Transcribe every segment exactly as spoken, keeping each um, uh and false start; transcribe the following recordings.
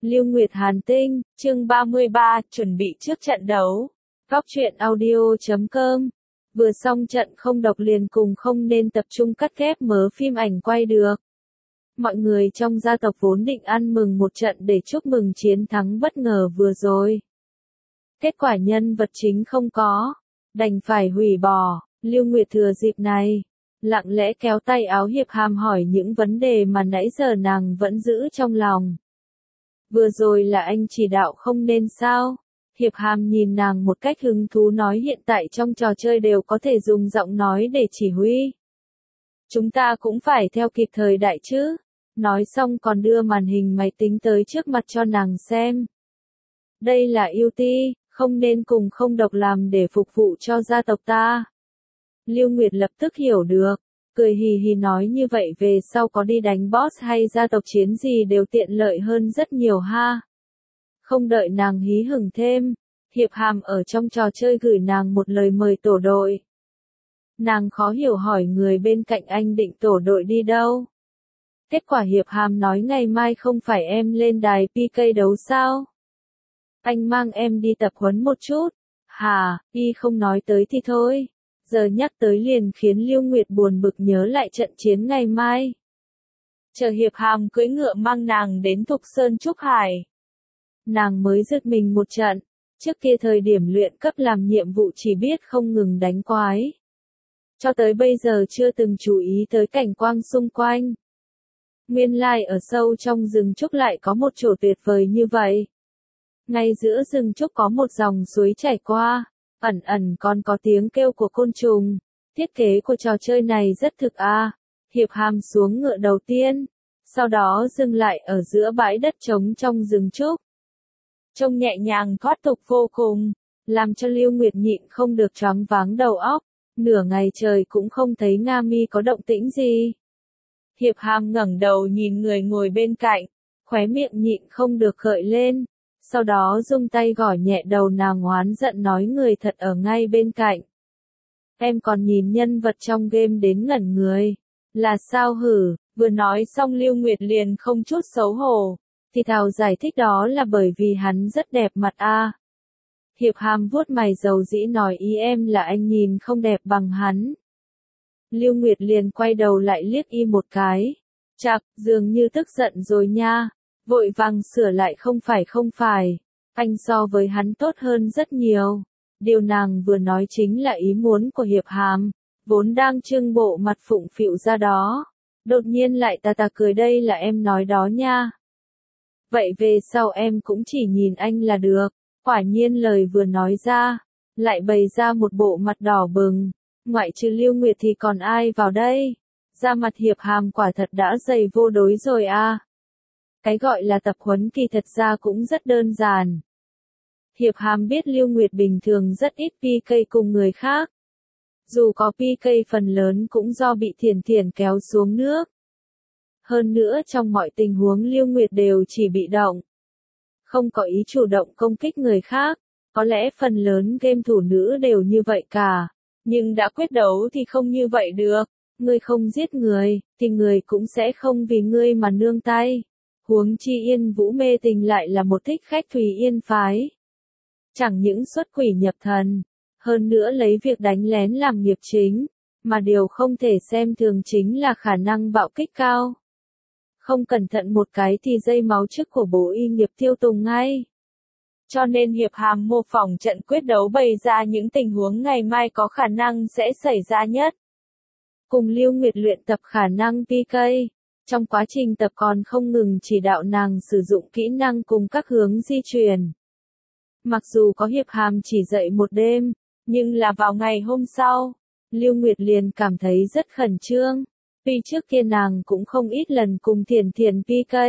Lưu Nguyệt Hàn Tinh, chương ba mươi ba, chuẩn bị trước trận đấu. Góc truyện audio chấm com. Vừa xong trận không độc liền cùng không nên tập trung cắt ghép mớ phim ảnh quay được. Mọi người trong gia tộc vốn định ăn mừng một trận để chúc mừng chiến thắng bất ngờ vừa rồi. Kết quả nhân vật chính không có, đành phải hủy bỏ. Lưu Nguyệt thừa dịp này, lặng lẽ kéo tay áo Hiệp Hàm hỏi những vấn đề mà nãy giờ nàng vẫn giữ trong lòng. Vừa rồi là anh chỉ đạo không nên sao? Hiệp Hàm nhìn nàng một cách hứng thú nói hiện tại trong trò chơi đều có thể dùng giọng nói để chỉ huy. Chúng ta cũng phải theo kịp thời đại chứ. Nói xong còn đưa màn hình máy tính tới trước mặt cho nàng xem. Đây là ưu ti, không nên cùng không độc làm để phục vụ cho gia tộc ta. Lưu Nguyệt lập tức hiểu được, cười hì hì nói như vậy về sau có đi đánh boss hay gia tộc chiến gì đều tiện lợi hơn rất nhiều ha. Không đợi nàng hí hửng thêm, Hiệp Hàm ở trong trò chơi gửi nàng một lời mời tổ đội. Nàng khó hiểu hỏi người bên cạnh anh định tổ đội đi đâu. Kết quả Hiệp Hàm nói ngày mai không phải em lên đài pê ca đấu sao? Anh mang em đi tập huấn một chút. Hà, y không nói tới thì thôi. Giờ nhắc tới liền khiến Lưu Nguyệt buồn bực nhớ lại trận chiến ngày mai. Chờ Hiệp Hàm cưỡi ngựa mang nàng đến Thục Sơn Trúc Hải. Nàng mới giật mình một trận. Trước kia thời điểm luyện cấp làm nhiệm vụ chỉ biết không ngừng đánh quái. Cho tới bây giờ chưa từng chú ý tới cảnh quang xung quanh. Nguyên lai ở sâu trong rừng trúc lại có một chỗ tuyệt vời như vậy. Ngay giữa rừng trúc có một dòng suối chảy qua, ẩn ẩn còn có tiếng kêu của côn trùng. Thiết kế của trò chơi này rất thực a. À. Hiệp Hàm xuống ngựa đầu tiên, sau đó dừng lại ở giữa bãi đất trống trong rừng trúc. Trông nhẹ nhàng thoát tục vô cùng, làm cho Lưu Nguyệt nhịn không được choáng váng đầu óc. Nửa ngày trời cũng không thấy Nga Mi có động tĩnh gì. Hiệp Hàm ngẩng đầu nhìn người ngồi bên cạnh, khóe miệng nhịn không được gợi lên, sau đó dung tay gõ nhẹ đầu nàng oán giận nói người thật ở ngay bên cạnh. Em còn nhìn nhân vật trong game đến ngẩn người, là sao hử? Vừa nói xong Lưu Nguyệt liền không chút xấu hổ, thì thào giải thích đó là bởi vì hắn rất đẹp mặt a. À. Hiệp Hàm vuốt mày dầu dĩ nói ý em là anh nhìn không đẹp bằng hắn. Lưu Nguyệt liền quay đầu lại liếc y một cái. Chạc, dường như tức giận rồi nha. Vội vàng sửa lại không phải không phải. Anh so với hắn tốt hơn rất nhiều. Điều nàng vừa nói chính là ý muốn của Hiệp Hàm. Vốn đang trưng bộ mặt phụng phịu ra đó. Đột nhiên lại tà tà cười đây là em nói đó nha. Vậy về sau em cũng chỉ nhìn anh là được. Quả nhiên lời vừa nói ra. Lại bày ra một bộ mặt đỏ bừng. Ngoại trừ Lưu Nguyệt thì còn ai vào đây? Da mặt Hiệp Hàm quả thật đã dày vô đối rồi a. À. Cái gọi là tập huấn kỳ thật ra cũng rất đơn giản. Hiệp Hàm biết Lưu Nguyệt bình thường rất ít pê ca cùng người khác. Dù có pê ca phần lớn cũng do bị Thiển Thiển kéo xuống nước. Hơn nữa trong mọi tình huống Lưu Nguyệt đều chỉ bị động. Không có ý chủ động công kích người khác. Có lẽ phần lớn game thủ nữ đều như vậy cả. Nhưng đã quyết đấu thì không như vậy được. Ngươi không giết người, thì người cũng sẽ không vì ngươi mà nương tay. Huống chi Yên Vũ mê tình lại là một thích khách Thùy Yên phái. Chẳng những xuất quỷ nhập thần, hơn nữa lấy việc đánh lén làm nghiệp chính, mà điều không thể xem thường chính là khả năng bạo kích cao. Không cẩn thận một cái thì dây máu chức của bố y nghiệp tiêu tùng ngay. Cho nên Hiệp Hàm mô phỏng trận quyết đấu bày ra những tình huống ngày mai có khả năng sẽ xảy ra nhất. Cùng Lưu Nguyệt luyện tập khả năng pê ca. Trong quá trình tập còn không ngừng chỉ đạo nàng sử dụng kỹ năng cùng các hướng di chuyển. Mặc dù có Hiệp Hàm chỉ dạy một đêm, nhưng là vào ngày hôm sau, Lưu Nguyệt liền cảm thấy rất khẩn trương. Vì trước kia nàng cũng không ít lần cùng Thiển Thiển pê ca.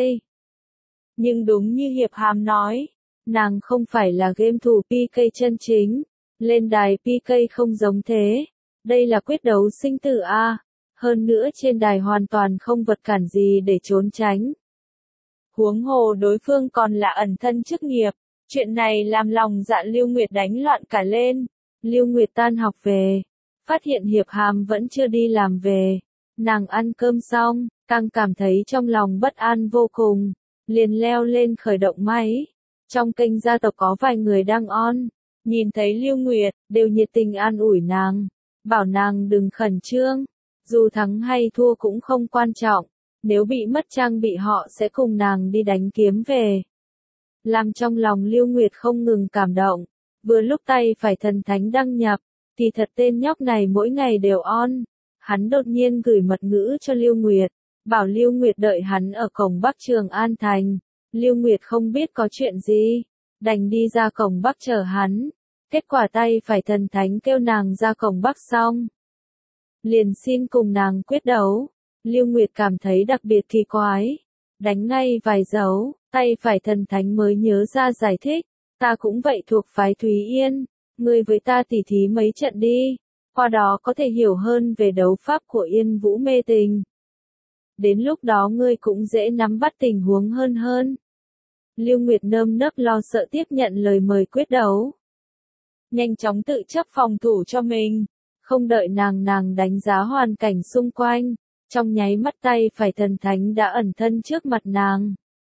Nhưng đúng như Hiệp Hàm nói, nàng không phải là game thủ pê ca chân chính, lên đài pê ca không giống thế, đây là quyết đấu sinh tử a, hơn nữa trên đài hoàn toàn không vật cản gì để trốn tránh. Huống hồ đối phương còn là ẩn thân chức nghiệp, chuyện này làm lòng dạ Lưu Nguyệt đánh loạn cả lên. Lưu Nguyệt tan học về, phát hiện Hiệp Hàm vẫn chưa đi làm về, nàng ăn cơm xong, càng cảm thấy trong lòng bất an vô cùng. liền leo lên khởi động máy. Trong kênh gia tộc có vài người đang on, nhìn thấy Lưu Nguyệt, đều nhiệt tình an ủi nàng, bảo nàng đừng khẩn trương, dù thắng hay thua cũng không quan trọng, nếu bị mất trang bị họ sẽ cùng nàng đi đánh kiếm về. Làm trong lòng Lưu Nguyệt không ngừng cảm động, vừa lúc tay phải thần thánh đăng nhập, thì thật tên nhóc này mỗi ngày đều on. Hắn đột nhiên gửi mật ngữ cho Lưu Nguyệt, bảo Lưu Nguyệt đợi hắn ở cổng Bắc Trường An Thành. Lưu Nguyệt không biết có chuyện gì, đành đi ra cổng Bắc chờ hắn. Kết quả tay phải thần thánh kêu nàng ra cổng Bắc xong, liền xin cùng nàng quyết đấu. Lưu Nguyệt cảm thấy đặc biệt kỳ quái, đánh ngay vài dấu, tay phải thần thánh mới nhớ ra giải thích, ta cũng vậy thuộc phái Thúy Yên, ngươi với ta tỉ thí mấy trận đi, qua đó có thể hiểu hơn về đấu pháp của Yên Vũ mê tình. Đến lúc đó ngươi cũng dễ nắm bắt tình huống hơn hơn. Lưu Nguyệt nơm nớp lo sợ tiếp nhận lời mời quyết đấu. Nhanh chóng tự chấp phòng thủ cho mình, không đợi nàng nàng đánh giá hoàn cảnh xung quanh, trong nháy mắt tay phải thần thánh đã ẩn thân trước mặt nàng.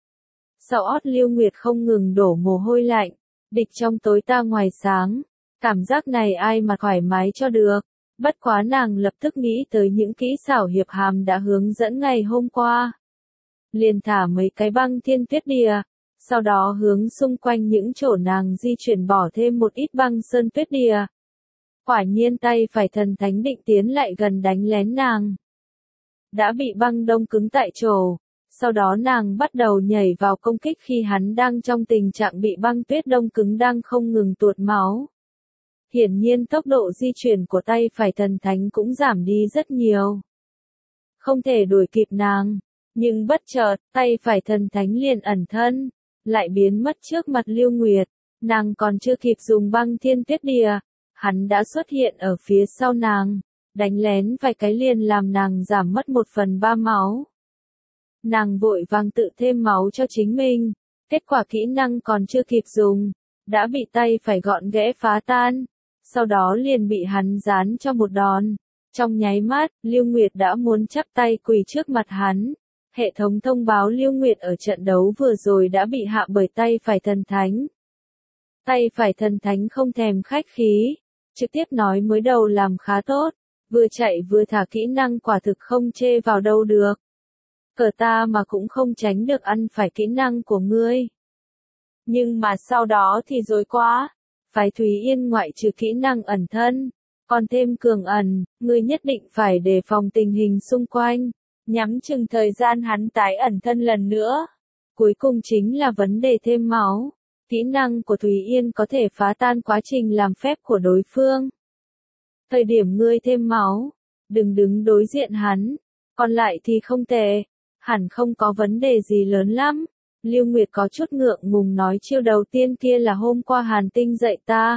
Sau ót Lưu Nguyệt không ngừng đổ mồ hôi lạnh, địch trong tối ta ngoài sáng, cảm giác này ai mà thoải mái cho được. Bất quá nàng lập tức nghĩ tới những kỹ xảo Hiệp Hàm đã hướng dẫn ngày hôm qua. Liền thả mấy cái băng thiên tuyết địa, sau đó hướng xung quanh những chỗ nàng di chuyển bỏ thêm một ít băng sơn tuyết địa. Quả nhiên tay phải thần thánh định tiến lại gần đánh lén nàng, đã bị băng đông cứng tại chỗ. Sau đó nàng bắt đầu nhảy vào công kích khi hắn đang trong tình trạng bị băng tuyết đông cứng đang không ngừng tuột máu. Hiển nhiên tốc độ di chuyển của tay phải thần thánh cũng giảm đi rất nhiều. Không thể đuổi kịp nàng, nhưng bất chợt, tay phải thần thánh liền ẩn thân, lại biến mất trước mặt Lưu Nguyệt. Nàng còn chưa kịp dùng băng thiên tuyết địa, hắn đã xuất hiện ở phía sau nàng, đánh lén vài cái liền làm nàng giảm mất một phần ba máu. Nàng vội vàng tự thêm máu cho chính mình, kết quả kỹ năng còn chưa kịp dùng, đã bị tay phải gọn ghẽ phá tan, sau đó liền bị hắn giáng cho một đòn. Trong nháy mắt, Lưu Nguyệt đã muốn chắp tay quỳ trước mặt hắn. Hệ thống thông báo Lưu Nguyệt ở trận đấu vừa rồi đã bị hạ bởi tay phải thần thánh. Tay phải thần thánh không thèm khách khí, trực tiếp nói mới đầu làm khá tốt, vừa chạy vừa thả kỹ năng quả thực không chê vào đâu được. Cờ ta mà cũng không tránh được ăn phải kỹ năng của ngươi. Nhưng mà sau đó thì dối quá, phái Thúy Yên ngoại trừ kỹ năng ẩn thân, còn thêm cường ẩn, ngươi nhất định phải đề phòng tình hình xung quanh, nhắm chừng thời gian hắn tái ẩn thân lần nữa. Cuối cùng chính là vấn đề thêm máu, kỹ năng của Thúy Yên có thể phá tan quá trình làm phép của đối phương. Thời điểm ngươi thêm máu, đừng đứng đối diện hắn, còn lại thì không tệ, hẳn không có vấn đề gì lớn lắm. Lưu Nguyệt có chút ngượng ngùng nói chiêu đầu tiên kia là hôm qua Hàn Tinh dạy ta.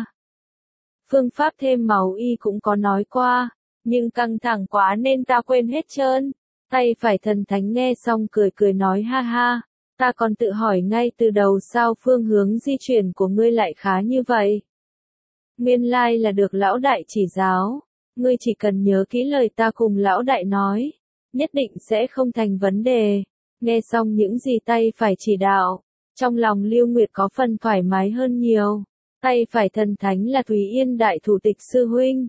Phương pháp thêm máu y cũng có nói qua, nhưng căng thẳng quá nên ta quên hết trơn. Tay phải thần thánh nghe xong cười cười nói ha ha, ta còn tự hỏi ngay từ đầu sao phương hướng di chuyển của ngươi lại khá như vậy. Nguyên lai là được lão đại chỉ giáo, ngươi chỉ cần nhớ kỹ lời ta cùng lão đại nói, nhất định sẽ không thành vấn đề. Nghe xong những gì tay phải chỉ đạo, trong lòng Lưu Nguyệt có phần thoải mái hơn nhiều. Tay phải thần thánh là Thúy Yên đại thủ tịch sư huynh,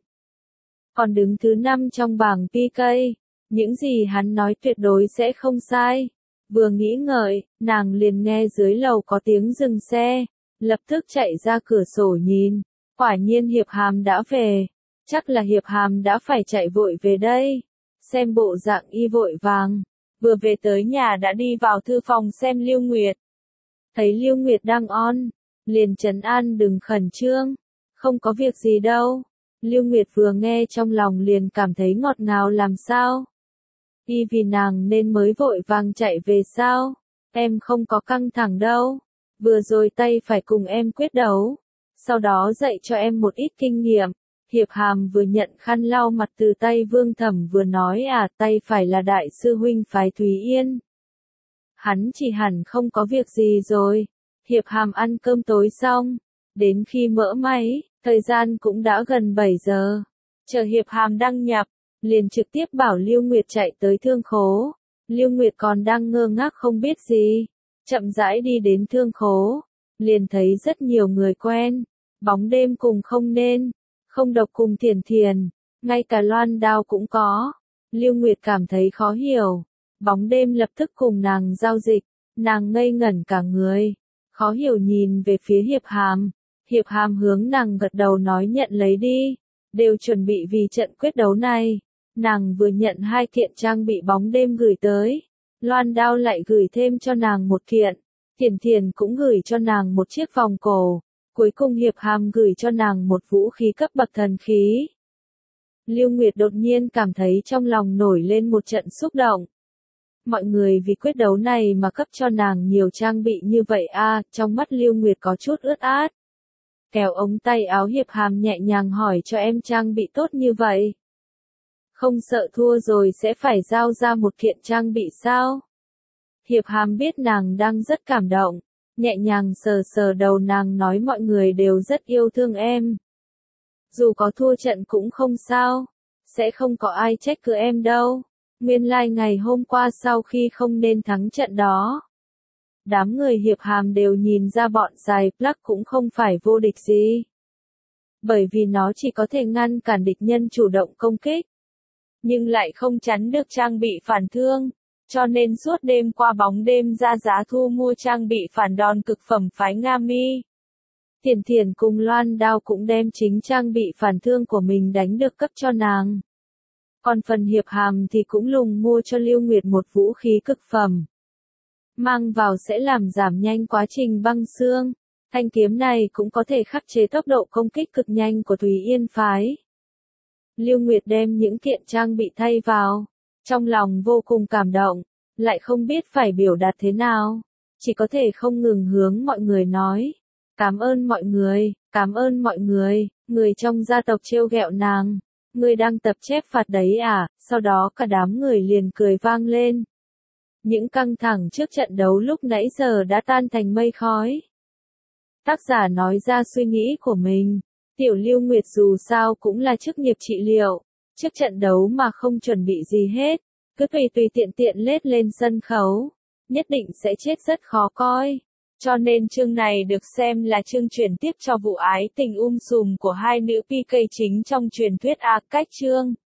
còn đứng thứ năm trong bảng pê ca, những gì hắn nói tuyệt đối sẽ không sai. Vừa nghĩ ngợi, nàng liền nghe dưới lầu có tiếng dừng xe, lập tức chạy ra cửa sổ nhìn, quả nhiên Hiệp Hàm đã về, chắc là Hiệp Hàm đã phải chạy vội về đây. Xem bộ dạng y vội vàng, vừa về tới nhà đã đi vào thư phòng xem Lưu Nguyệt. Thấy Lưu Nguyệt đang on, liền trấn an đừng khẩn trương, không có việc gì đâu. Lưu Nguyệt vừa nghe trong lòng liền cảm thấy ngọt ngào làm sao. Y vì nàng nên mới vội vàng chạy về sao, em không có căng thẳng đâu, vừa rồi tay phải cùng em quyết đấu, sau đó dạy cho em một ít kinh nghiệm. Hiệp Hàm vừa nhận khăn lau mặt từ tay Vương Thẩm vừa nói à tay phải là đại sư huynh phái Thúy Yên. Hắn chỉ hẳn không có việc gì rồi. Hiệp Hàm ăn cơm tối xong, đến khi mở máy, thời gian cũng đã gần bảy giờ. Chờ Hiệp Hàm đăng nhập, liền trực tiếp bảo Lưu Nguyệt chạy tới thương khố. Lưu Nguyệt còn đang ngơ ngác không biết gì. chậm rãi đi đến thương khố, liền thấy rất nhiều người quen, bóng đêm cùng không nên, không độc cùng Thiền Thiền, ngay cả Loan Đao cũng có. Lưu Nguyệt cảm thấy khó hiểu, bóng đêm lập tức cùng nàng giao dịch, nàng ngây ngẩn cả người, khó hiểu nhìn về phía Hiệp Hàm, Hiệp Hàm hướng nàng gật đầu nói nhận lấy đi, đều chuẩn bị vì trận quyết đấu này. Nàng vừa nhận hai kiện trang bị bóng đêm gửi tới, Loan Đao lại gửi thêm cho nàng một kiện, Thiền Thiền cũng gửi cho nàng một chiếc vòng cổ, cuối cùng Hiệp Hàm gửi cho nàng một vũ khí cấp bậc thần khí. Lưu Nguyệt đột nhiên cảm thấy trong lòng nổi lên một trận xúc động. Mọi người vì quyết đấu này mà cấp cho nàng nhiều trang bị như vậy a, trong mắt Lưu Nguyệt có chút ướt át. Kéo ống tay áo Hiệp Hàm nhẹ nhàng hỏi cho em trang bị tốt như vậy. Không sợ thua rồi sẽ phải giao ra một kiện trang bị sao? Hiệp Hàm biết nàng đang rất cảm động, nhẹ nhàng sờ sờ đầu nàng nói mọi người đều rất yêu thương em. Dù có thua trận cũng không sao, sẽ không có ai trách cứ em đâu. Nguyên lai ngày hôm qua sau khi không nên thắng trận đó, đám người Hiệp Hàm đều nhìn ra bọn dài Plug cũng không phải vô địch gì. Bởi vì nó chỉ có thể ngăn cản địch nhân chủ động công kích, nhưng lại không chắn được trang bị phản thương, cho nên suốt đêm qua bóng đêm ra giá thu mua trang bị phản đòn cực phẩm phái Nga Mi. Thiền Thiền cùng Loan Đao cũng đem chính trang bị phản thương của mình đánh được cấp cho nàng. Còn phần Hiệp Hàm thì cũng lùng mua cho Lưu Nguyệt một vũ khí cực phẩm. Mang vào sẽ làm giảm nhanh quá trình băng xương. Thanh kiếm này cũng có thể khắc chế tốc độ công kích cực nhanh của Thúy Yên phái. Lưu Nguyệt đem những kiện trang bị thay vào, trong lòng vô cùng cảm động, lại không biết phải biểu đạt thế nào, chỉ có thể không ngừng hướng mọi người nói. Cảm ơn mọi người, cảm ơn mọi người, người trong gia tộc trêu ghẹo nàng. Người đang tập chép phạt đấy à, sau đó cả đám người liền cười vang lên. Những căng thẳng trước trận đấu lúc nãy giờ đã tan thành mây khói. Tác giả nói ra suy nghĩ của mình. Tiểu Lưu Nguyệt dù sao cũng là chức nghiệp trị liệu, trước trận đấu mà không chuẩn bị gì hết, cứ tùy tùy tiện tiện lết lên sân khấu, nhất định sẽ chết rất khó coi. Cho nên chương này được xem là chương chuyển tiếp cho vụ ái tình um sùm của hai nữ pê ca chính trong truyền thuyết A Cách chương.